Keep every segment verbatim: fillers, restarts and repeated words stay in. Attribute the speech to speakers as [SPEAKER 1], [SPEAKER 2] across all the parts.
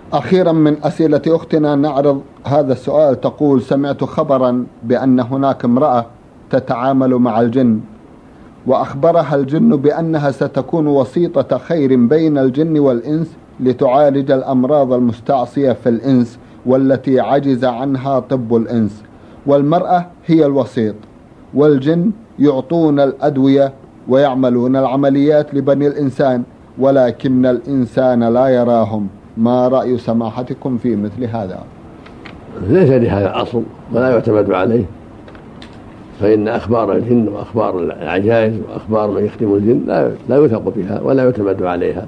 [SPEAKER 1] أخيرا من أسئلة أختنا نعرض هذا السؤال. تقول: سمعت خبرا بأن هناك امرأة تتعامل مع الجن، وأخبرها الجن بأنها ستكون وسيطة خير بين الجن والإنس لتعالج الأمراض المستعصية في الإنس والتي عجز عنها طب الإنس، والمرأة هي الوسيط، والجن يعطون الأدوية ويعملون العمليات لبني الإنسان، ولكن الإنسان لا يراهم. ما رأي سماحتكم في مثل هذا؟
[SPEAKER 2] ليس لهذا أصل ولا يعتمد عليه، فإن أخبار الجن وأخبار العجائز وأخبار من يخدم الجن لا لا يوثق بها ولا يعتمد عليها،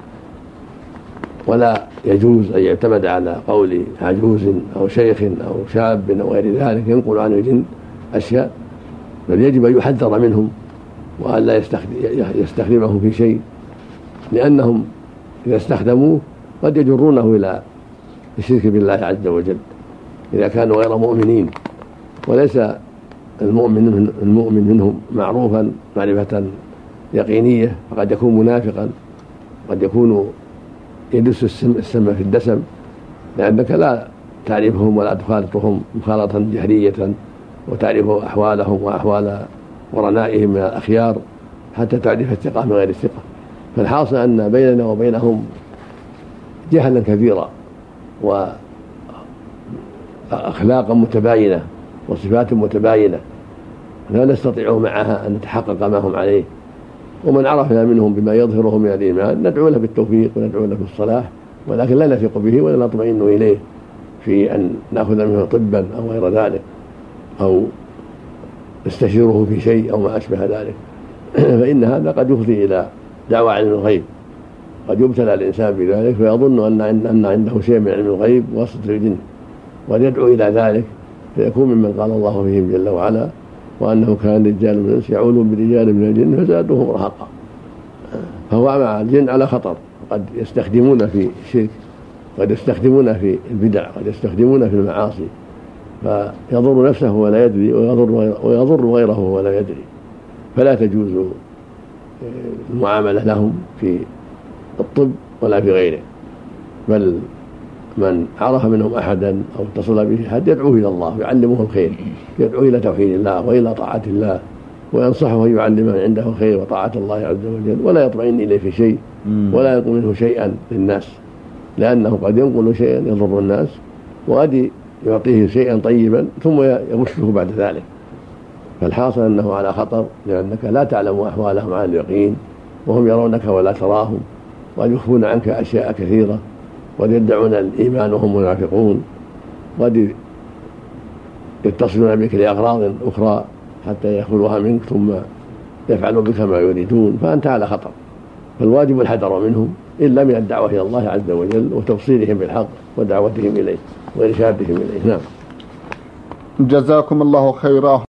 [SPEAKER 2] ولا يجوز أن يعتمد على قول عجوز أو شيخ أو شاب أو غير ذلك ينقل عن الجن أشياء، بل يجب أن يحذر منهم وأن لا يستخدمهم في شيء، لأنهم إذا استخدموه قد يجرونه إلى الشرك بالله عز وجل إذا كانوا غير مؤمنين، وليس المؤمن المؤمن منهم معروفا معرفة يقينية، فقد يكون منافقا، قد يكون يدس السم في الدسم، لأنك لا تعرفهم ولا تخالطهم مخالطة جهرية وتعرف أحوالهم وأحوال قرنائهم من الأخيار حتى تعرف الثقة من غير الثقة. فالحاصل أن بيننا وبينهم جهلا كثيرا وأخلاقا متباينة وصفات متباينة، لا نستطيع معها أن نتحقق ما هم عليه. ومن عرفنا منهم بما يظهره من الإيمان ندعو له بالتوفيق وندعو له بالصلاح، ولكن لا نثق به ولا نطمئن إليه في أن نأخذ منه طبا أو غير ذلك أو نستشيره في شيء أو ما أشبه ذلك، فإن هذا قد يفضي إلى دعوى علم الغيب، قد يبتلى الإنسان بذلك فيظن أن عنده شيء من علم الغيب واسطة الجن، ويدعو إلى ذلك فيكون ممن قال الله فيهم جل وعلا: وأنه كان رجال من الإنس يعوذون برجال من الجن فزادوهم رهقا. فهو مع الجن على خطر، قد يستخدمون في الشرك، قد يستخدمون في البدع، قد يستخدمون في المعاصي، فيضر نفسه ولا يدري ويضر, ويضر غيره ولا يدري. فلا تجوز المعاملة لهم في الطب ولا في غيره، بل من عرف منهم أحدا أو اتصل به أحد يدعوه إلى الله ويعلمه الخير، يدعو إلى توحيد الله وإلى طاعة الله، وينصحه أن يعلم من عنده الخير وطاعة الله عز وجل، ولا يطمئن إليه في شيء ولا ينقل منه شيئا للناس، لأنه قد ينقل شيئا يضر الناس وقد يعطيه شيئا طيبا ثم يغشه بعد ذلك. فالحاصل أنه على خطر، لأنك لا تعلم أحوالهم على اليقين وهم يرونك ولا تراهم، وقد يخفون عنك أشياء كثيرة، قد يدعون الإيمان وهم منافقون، قد يتصلون بك لأغراض أخرى حتى يأخذوها منك ثم يفعلوا بك ما يريدون، فأنت على خطر. فالواجب الحذر منهم إلا من الدعوة إلى الله عز وجل وتوصيلهم بالحق ودعوتهم إليه وإرشادهم إليه. نعم.
[SPEAKER 1] جزاكم الله خيرا.